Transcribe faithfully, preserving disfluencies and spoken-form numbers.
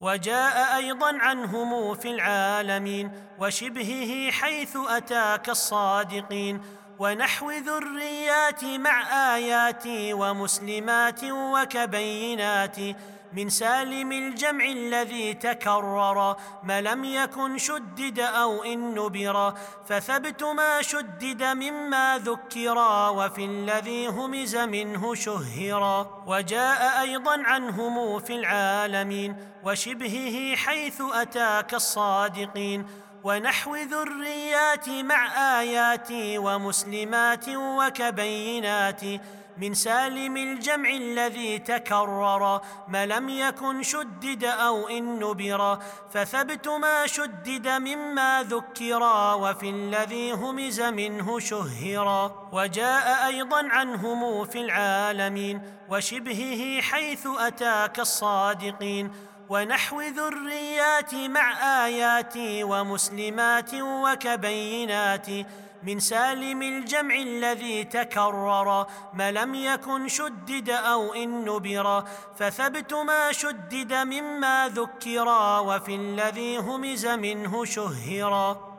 وجاء أيضا عنهم في العالمين وشبهه حيث أتى كالصادقين، ونحو ذريات مع آيات ومسلمات وكبينات، من سالم الجمع الذي تكرر ما لم يكن شدد أو إن نبرا، فثبت ما شدد مما ذكرا وفي الذي همز منه شهرا. وجاء أيضا عنهم في العالمين وشبهه حيث أتى كالصادقين، ونحو ذريات مع آيات ومسلمات وكبينات، من سالم الجمع الذي تكرر ما لم يكن شدد أو إن نبرا، فثبت ما شدد مما ذكرا وفي الذي همز منه شهرا. وجاء أيضا عنهم في العالمين وشبهه حيث أتى كالصادقين، ونحو ذريات مع آيات ومسلمات وكبينات، من سالم الجمع الذي تكرر ما لم يكن شدد أو إن نبرا، فثبت ما شدد مما ذكرا وفي الذي همز منه شهرا.